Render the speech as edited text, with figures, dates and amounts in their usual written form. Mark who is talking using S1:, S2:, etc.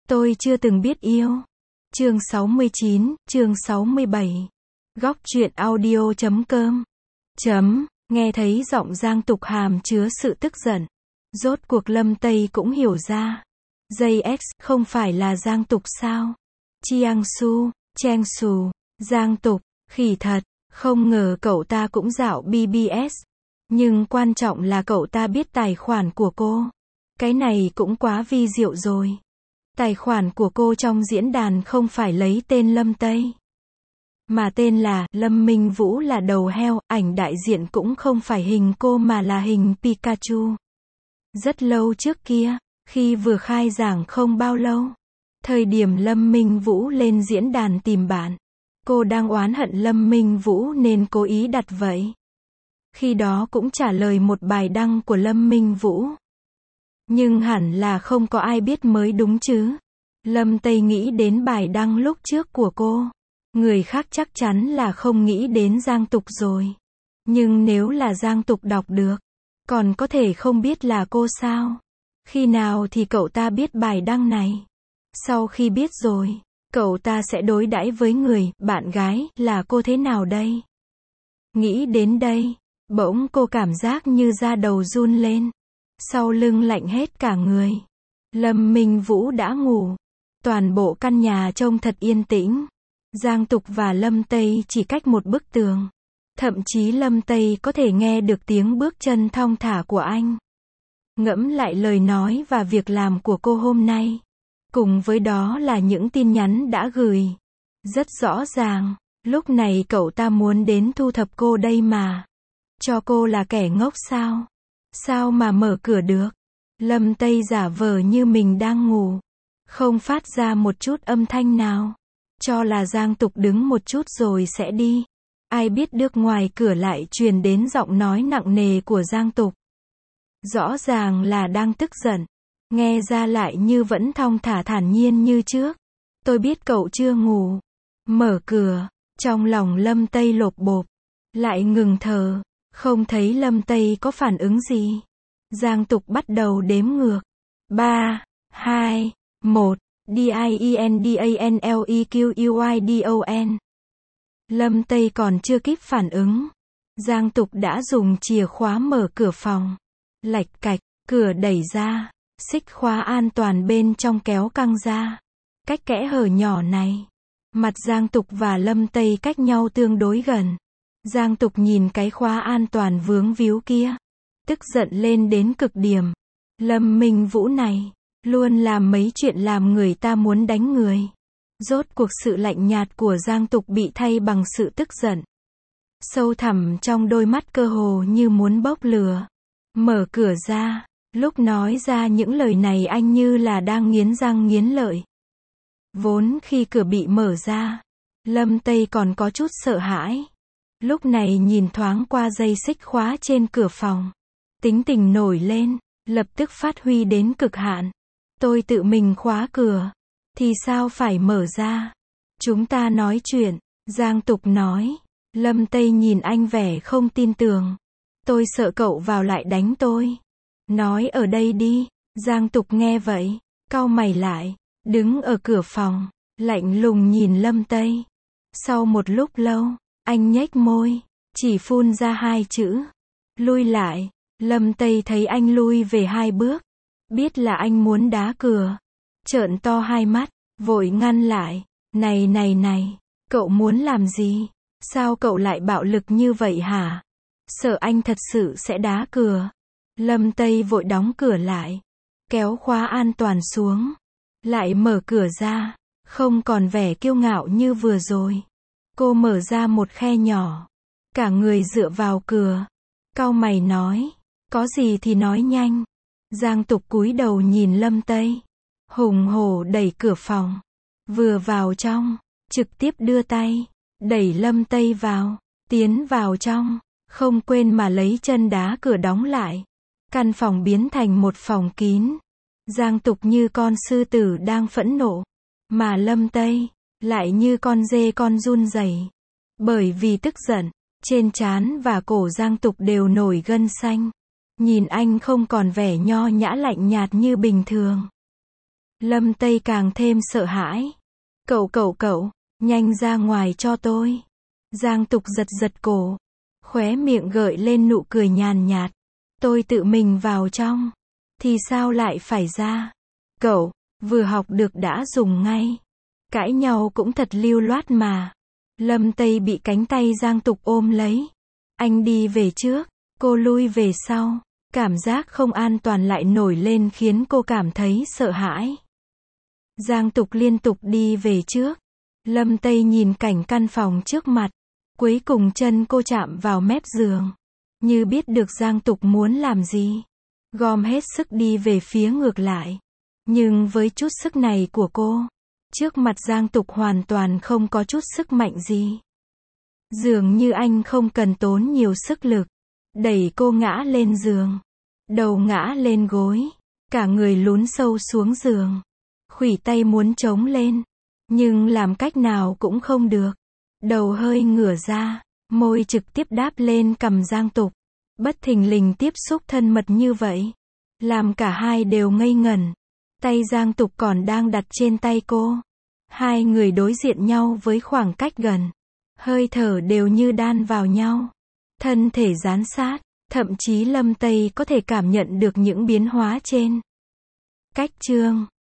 S1: Tôi chưa từng biết yêu. Chương 69, chương 67. Góc truyện audio.com. Nghe thấy giọng Giang Tục hàm chứa sự tức giận. Rốt cuộc Lâm Tây cũng hiểu ra. JX không phải là Giang Tục sao? Chiang Su, Cheng Su, Giang Tục, khỉ thật, không ngờ cậu ta cũng dạo BBS. Nhưng quan trọng là cậu ta biết tài khoản của cô. Cái này cũng quá vi diệu rồi. Tài khoản của cô trong diễn đàn không phải lấy tên Lâm Tây, mà tên là Lâm Minh Vũ là đầu heo, ảnh đại diện cũng không phải hình cô mà là hình Pikachu. Rất lâu trước kia, khi vừa khai giảng không bao lâu, thời điểm Lâm Minh Vũ lên diễn đàn tìm bạn, cô đang oán hận Lâm Minh Vũ nên cố ý đặt vậy. Khi đó cũng trả lời một bài đăng của Lâm Minh Vũ. Nhưng hẳn là không có ai biết mới đúng chứ. Lâm Tây nghĩ đến bài đăng lúc trước của cô. Người khác chắc chắn là không nghĩ đến Giang Tục rồi. Nhưng nếu là Giang Tục đọc được, còn có thể không biết là cô sao? Khi nào thì cậu ta biết bài đăng này? Sau khi biết rồi, cậu ta sẽ đối đãi với người, bạn gái, là cô thế nào đây? Nghĩ đến đây, bỗng cô cảm giác như da đầu run lên. Sau lưng lạnh hết cả người. Lâm Minh Vũ đã ngủ. Toàn bộ căn nhà trông thật yên tĩnh. Giang Tục và Lâm Tây chỉ cách một bức tường. Thậm chí Lâm Tây có thể nghe được tiếng bước chân thong thả của anh. Ngẫm lại lời nói và việc làm của cô hôm nay. Cùng với đó là những tin nhắn đã gửi. Rất rõ ràng, lúc này cậu ta muốn đến thu thập cô đây mà. Cho cô là kẻ ngốc sao? Sao mà mở cửa được? Lâm Tây giả vờ như mình đang ngủ. Không phát ra một chút âm thanh nào. Cho là Giang Tục đứng một chút rồi sẽ đi. Ai biết được ngoài cửa lại truyền đến giọng nói nặng nề của Giang Tục. Rõ ràng là đang tức giận. Nghe ra lại như vẫn thong thả thản nhiên như trước. Tôi biết cậu chưa ngủ. Mở cửa. Trong lòng Lâm Tây lột bột. Lại ngừng thở. Không thấy Lâm Tây có phản ứng gì. Giang Tục bắt đầu đếm ngược. 3, 2, 1, DIENDANLEQUIDON. Lâm Tây còn chưa kịp phản ứng. Giang Tục đã dùng chìa khóa mở cửa phòng. Lạch cạch, cửa đẩy ra. Xích khóa an toàn bên trong kéo căng ra. Cách kẽ hở nhỏ này. Mặt Giang Tục và Lâm Tây cách nhau tương đối gần. Giang Tục nhìn cái khóa an toàn vướng víu kia. Tức giận lên đến cực điểm. Lâm Minh Vũ này, luôn làm mấy chuyện làm người ta muốn đánh người. Rốt cuộc sự lạnh nhạt của Giang Tục bị thay bằng sự tức giận. Sâu thẳm trong đôi mắt cơ hồ như muốn bốc lửa. Mở cửa ra, lúc nói ra những lời này anh như là đang nghiến răng nghiến lợi. Vốn khi cửa bị mở ra, Lâm Tây còn có chút sợ hãi. Lúc này nhìn thoáng qua dây xích khóa trên cửa phòng. Tính tình nổi lên, lập tức phát huy đến cực hạn. Tôi tự mình khóa cửa. Thì sao phải mở ra? Chúng ta nói chuyện. Giang Tục nói. Lâm Tây nhìn anh vẻ không tin tưởng. Tôi sợ cậu vào lại đánh tôi. Nói ở đây đi. Giang Tục nghe vậy, cau mày lại. Đứng ở cửa phòng, lạnh lùng nhìn Lâm Tây. Sau một lúc lâu, anh nhếch môi, chỉ phun ra 2 chữ. Lui lại. Lâm Tây thấy anh lui về 2 bước. Biết là anh muốn đá cửa. Trợn to 2 mắt, vội ngăn lại. Này, cậu muốn làm gì? Sao cậu lại bạo lực như vậy hả? Sợ anh thật sự sẽ đá cửa. Lâm Tây vội đóng cửa lại. Kéo khóa an toàn xuống. Lại mở cửa ra. Không còn vẻ kiêu ngạo như vừa rồi. Cô mở ra một khe nhỏ. Cả người dựa vào cửa. Cau mày nói. Có gì thì nói nhanh. Giang Tục cúi đầu nhìn Lâm Tây. Hùng hổ đẩy cửa phòng. Vừa vào trong, trực tiếp đưa tay. Đẩy Lâm Tây vào. Tiến vào trong. Không quên mà lấy chân đá cửa đóng lại. Căn phòng biến thành một phòng kín. Giang Tục như con sư tử đang phẫn nộ. Mà Lâm Tây lại như con dê con run rẩy. Bởi vì tức giận, trên trán và cổ Giang Tục đều nổi gân xanh. Nhìn anh không còn vẻ nho nhã lạnh nhạt như bình thường. Lâm Tây càng thêm sợ hãi. Cậu, nhanh ra ngoài cho tôi. Giang Tục giật giật cổ. Khóe miệng gợi lên nụ cười nhàn nhạt. Tôi tự mình vào trong. Thì sao lại phải ra? Cậu, vừa học được đã dùng ngay. Cãi nhau cũng thật lưu loát mà. Lâm Tây bị cánh tay Giang Tục ôm lấy. Anh đi về trước, cô lui về sau. Cảm giác không an toàn lại nổi lên khiến cô cảm thấy sợ hãi. Giang Tục liên tục đi về trước. Lâm Tây nhìn cảnh căn phòng trước mặt. Cuối cùng chân cô chạm vào mép giường. Như biết được Giang Tục muốn làm gì. Gom hết sức đi về phía ngược lại. Nhưng với chút sức này của cô, trước mặt Giang Tục hoàn toàn không có chút sức mạnh gì. Dường như anh không cần tốn nhiều sức lực. Đẩy cô ngã lên giường. Đầu ngã lên gối. Cả người lún sâu xuống giường. Khuỷu tay muốn chống lên. Nhưng làm cách nào cũng không được. Đầu hơi ngửa ra. Môi trực tiếp đáp lên cằm Giang Tục. Bất thình lình tiếp xúc thân mật như vậy. Làm cả hai đều ngây ngẩn. Tay Giang Tục còn đang đặt trên tay cô. Hai người đối diện nhau với khoảng cách gần. Hơi thở đều như đan vào nhau. Thân thể dán sát. Thậm chí Lâm Tây có thể cảm nhận được những biến hóa trên cách chương.